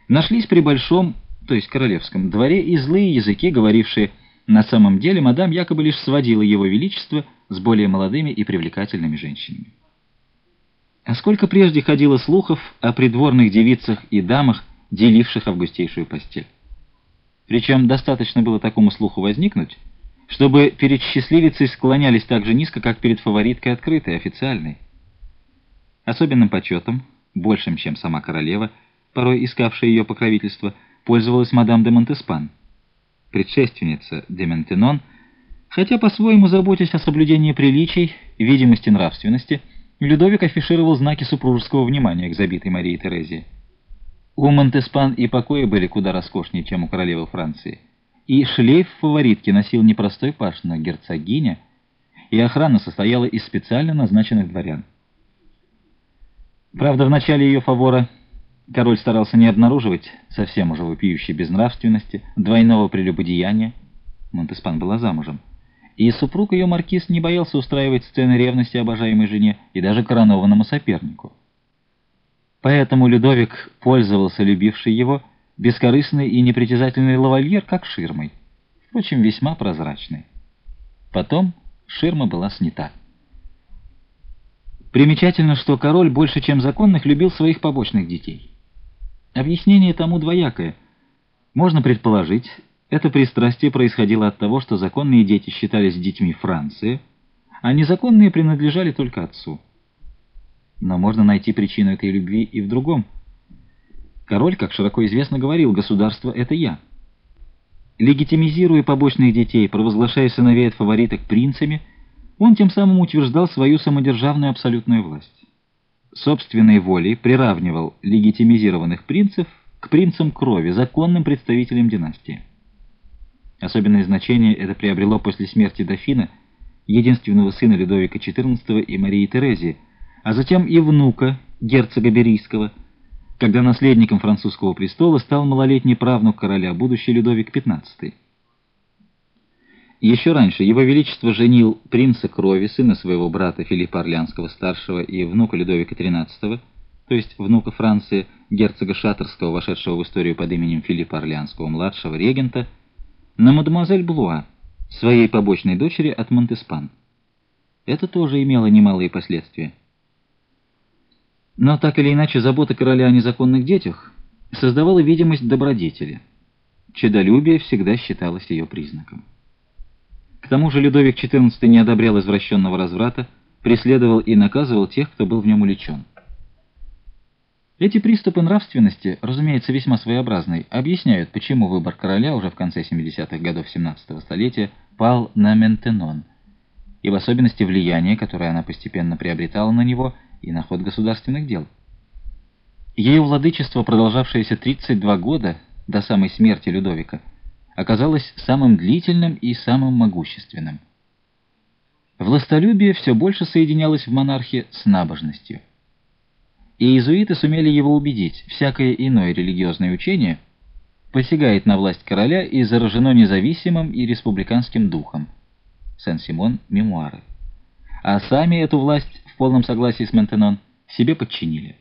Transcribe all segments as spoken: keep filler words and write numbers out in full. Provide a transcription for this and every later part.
Нашлись при большом, то есть королевском, дворе и злые языки, говорившие, на самом деле мадам якобы лишь сводила его величество с более молодыми и привлекательными женщинами. А сколько прежде ходило слухов о придворных девицах и дамах, деливших августейшую постель. Причем достаточно было такому слуху возникнуть, чтобы перед счастливицей склонялись так же низко, как перед фавориткой открытой, официальной. Особенным почетом, большим, чем сама королева, порой искавшая ее покровительство, пользовалась мадам де Монтеспан, предшественница де Ментенон, хотя по-своему, заботясь о соблюдении приличий, видимости нравственности, Людовик афишировал знаки супружеского внимания к забитой Марии Терезии. У Монтеспан и покои были куда роскошнее, чем у королевы Франции, и шлейф фаворитки носил не простой паж, но герцогиня, и охрана состояла из специально назначенных дворян. Правда, в начале ее фавора король старался не обнаруживать совсем уже вопиющей безнравственности, двойного прелюбодеяния. Монтеспан была замужем, и супруг ее маркиз не боялся устраивать сцены ревности обожаемой жене и даже коронованному сопернику. Поэтому Людовик пользовался любивший его бескорыстный и непритязательный лавальер как ширмой, впрочем, весьма прозрачной. Потом ширма была снята. Примечательно, что король больше, чем законных, любил своих побочных детей. Объяснение тому двоякое. Можно предположить, это пристрастие происходило от того, что законные дети считались детьми Франции, а незаконные принадлежали только отцу. Но можно найти причину этой любви и в другом. Король, как широко известно, говорил: «Государство — это я». Легитимизируя побочных детей, провозглашая сыновей от фавориток принцами, он тем самым утверждал свою самодержавную абсолютную власть. Собственной волей приравнивал легитимизированных принцев к принцам крови, законным представителям династии. Особенное значение это приобрело после смерти дофина, единственного сына Людовика четырнадцатого и Марии Терезии, а затем и внука, герцога Берийского, когда наследником французского престола стал малолетний правнук короля, будущий Людовик пятнадцатый. Еще раньше его величество женил принца крови, сына своего брата Филиппа Орлеанского-старшего и внука Людовика тринадцатого, то есть внука Франции, герцога Шаттерского, вошедшего в историю под именем Филиппа Орлеанского-младшего, регента, на мадемуазель Блуа, своей побочной дочери от Монтеспан. Это тоже имело немалые последствия. Но так или иначе забота короля о незаконных детях создавала видимость добродетели. Честолюбие всегда считалось ее признаком. К тому же Людовик четырнадцатый не одобрял извращенного разврата, преследовал и наказывал тех, кто был в нем увлечен. Эти приступы нравственности, разумеется, весьма своеобразные, объясняют, почему выбор короля уже в конце семидесятых годов семнадцатого столетия пал на Ментенон, и в особенности влияние, которое она постепенно приобретала на него и на ход государственных дел. Ее владычество, продолжавшееся тридцать два года до самой смерти Людовика, оказалось самым длительным и самым могущественным. Властолюбие все больше соединялось в монархе с набожностью. И иезуиты сумели его убедить: всякое иное религиозное учение посягает на власть короля и заражено независимым и республиканским духом. Сен-Симон, мемуары. А сами эту власть, в полном согласии с Ментенон, себе подчинили.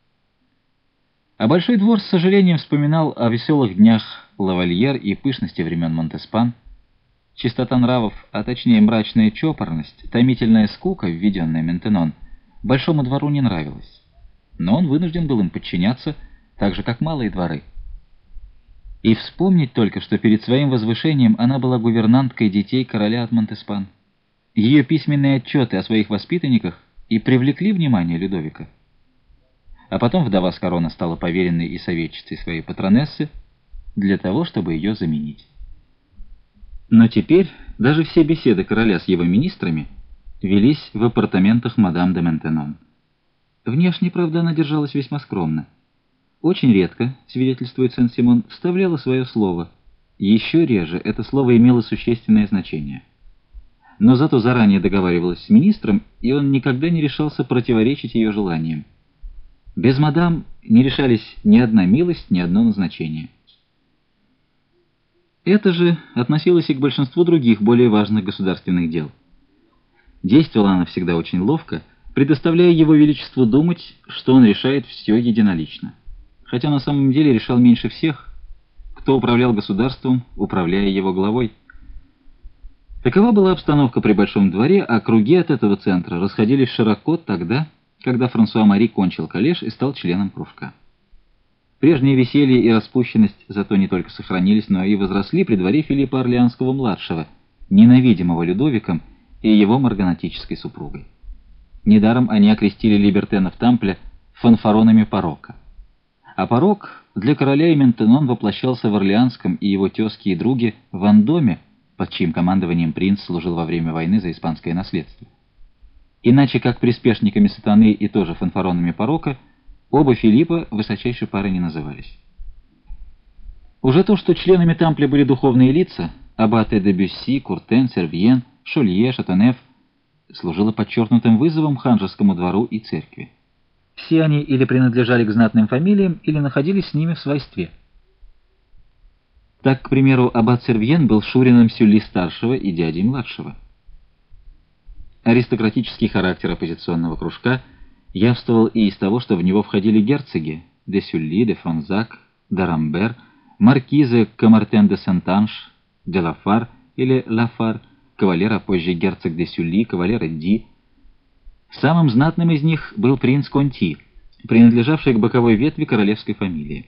А Большой двор с сожалением вспоминал о веселых днях лавальер и пышности времен Монтеспан. Чистота нравов, а точнее мрачная чопорность, томительная скука, введенная Ментенон, Большому двору не нравилась. Но он вынужден был им подчиняться, так же, как малые дворы. И вспомнить только, что перед своим возвышением она была гувернанткой детей короля от Монтеспан. Ее письменные отчеты о своих воспитанниках и привлекли внимание Людовика. А потом вдова с Корона стала поверенной и советчицей своей патронессы для того, чтобы ее заменить. Но теперь даже все беседы короля с его министрами велись в апартаментах мадам де Ментенон. Внешне, правда, она держалась весьма скромно. Очень редко, свидетельствует Сен-Симон, вставляла свое слово. Еще реже это слово имело существенное значение. Но зато заранее договаривалась с министром, и он никогда не решался противоречить ее желаниям. Без мадам не решались ни одна милость, ни одно назначение. Это же относилось и к большинству других, более важных государственных дел. Действовала она всегда очень ловко, предоставляя его величеству думать, что он решает все единолично. хотя на самом деле решал меньше всех, кто управлял государством, управляя его главой. Такова была обстановка при Большом дворе, а круги от этого центра расходились широко тогда, когда Франсуа Мари кончил коллеж и стал членом кружка. Прежнее веселье и распущенность зато не только сохранились, но и возросли при дворе Филиппа Орлеанского-младшего, ненавидимого Людовиком и его марганатической супругой. Недаром они окрестили либертенов Тампля фанфаронами порока. А порок для короля и Ментенон воплощался в Орлеанском и его тезки и други Вандоме, под чьим командованием принц служил во время войны за испанское наследство. Иначе как приспешниками сатаны и тоже фанфаронами порока, оба Филиппа высочайшей парой не назывались. Уже то, что членами Тампля были духовные лица, аббаты де Бюсси, Куртен, Сервьен, Шолье, Шатенеф, служило подчеркнутым вызовом ханжескому двору и церкви. Все они или принадлежали к знатным фамилиям, или находились с ними в свойстве. Так, к примеру, аббат Сервьен был шурином Сюлли-старшего и дядей младшего. Аристократический характер оппозиционного кружка явствовал и из того, что в него входили герцоги де Сюлли, де Фронзак, де Рамбер, маркизы Камартен де Сент-Анж, де Лафар или Лафар, кавалер, а позже герцог де Сюлли, кавалер Ди. Самым знатным из них был принц Конти, принадлежавший к боковой ветви королевской фамилии.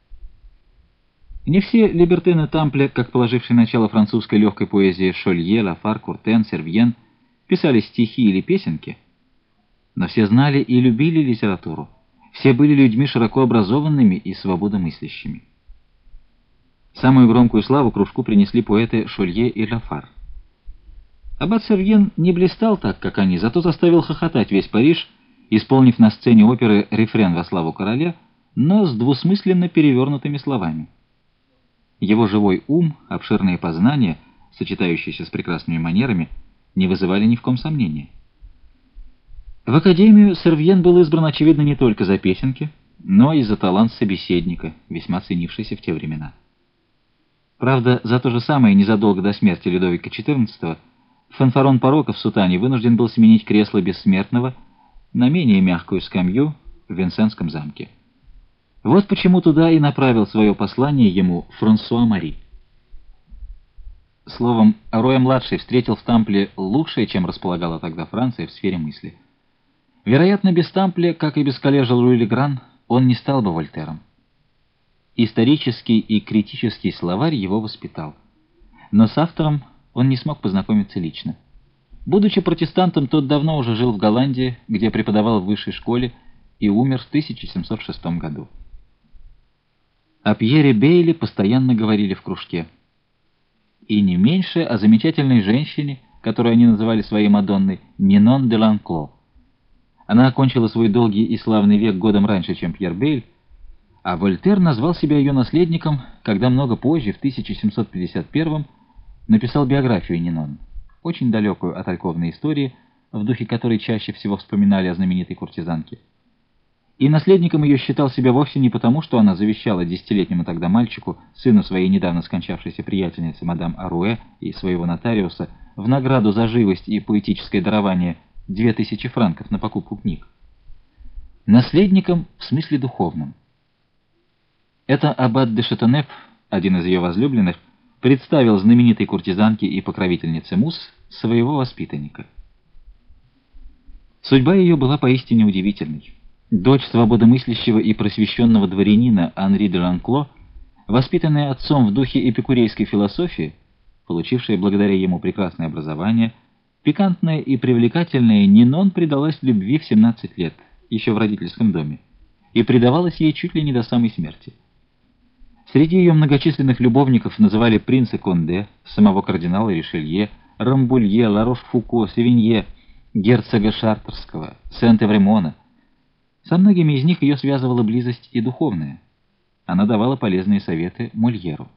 Не все либертены Тампля, как положившие начало французской легкой поэзии Шолье, Лафар, Куртен, Сервьен, писали стихи или песенки, но все знали и любили литературу, все были людьми широко образованными и свободомыслящими. Самую громкую славу кружку принесли поэты Шолье и Лафар. Аббат Сервьен не блистал так, как они, зато заставил хохотать весь Париж, исполнив на сцене оперы рефрен во славу короля, но с двусмысленно перевернутыми словами. Его живой ум, обширные познания, сочетающиеся с прекрасными манерами, не вызывали ни в ком сомнения. В Академию Сервьен был избран, очевидно, не только за песенки, но и за талант собеседника, весьма ценившийся в те времена. Правда, за то же самое незадолго до смерти Людовика четырнадцатого фанфарон порока в сутане вынужден был сменить кресло бессмертного на менее мягкую скамью в Винсентском замке. Вот почему туда и направил свое послание ему Франсуа Мари. Словом, Руэ-младший встретил в Тампле лучшее, чем располагала тогда Франция в сфере мысли. Вероятно, без Тампля, как и без коллежа Луи-Легран, он не стал бы Вольтером. Исторический и критический словарь его воспитал. Но с автором он не смог познакомиться лично. Будучи протестантом, тот давно уже жил в Голландии, где преподавал в высшей школе и умер в тысяча семьсот шестом году. О Пьере Бейли постоянно говорили в кружке. И не меньше о замечательной женщине, которую они называли своей Мадонной, Нинон де Ланкло. Она окончила свой долгий и славный век годом раньше, чем Пьер Бейль, а Вольтер назвал себя ее наследником, когда много позже, в тысяча семьсот пятьдесят первом, написал биографию Нинон, очень далекую от альковной истории, в духе которой чаще всего вспоминали о знаменитой куртизанке. И наследником ее считал себя вовсе не потому, что она завещала десятилетнему тогда мальчику, сыну своей недавно скончавшейся приятельницы мадам Аруэ и своего нотариуса, в награду за живость и поэтическое дарование две тысячи франков на покупку книг. Наследником в смысле духовном. Это аббат де Шатенеф, один из ее возлюбленных, представил знаменитой куртизанке и покровительнице мус своего воспитанника. Судьба ее была поистине удивительной. Дочь свободомыслящего и просвещенного дворянина Анри де Ланкло, воспитанная отцом в духе эпикурейской философии, получившая благодаря ему прекрасное образование, пикантная и привлекательная Нинон предалась любви в семнадцать лет, еще в родительском доме, и предавалась ей чуть ли не до самой смерти. Среди ее многочисленных любовников называли принца Конде, самого кардинала Ришелье, Рамбулье, Ларош-Фуко, Севинье, герцога Шартерского, Сент-Эвремона. Со многими из них ее связывала близость и духовная. Она давала полезные советы Мольеру.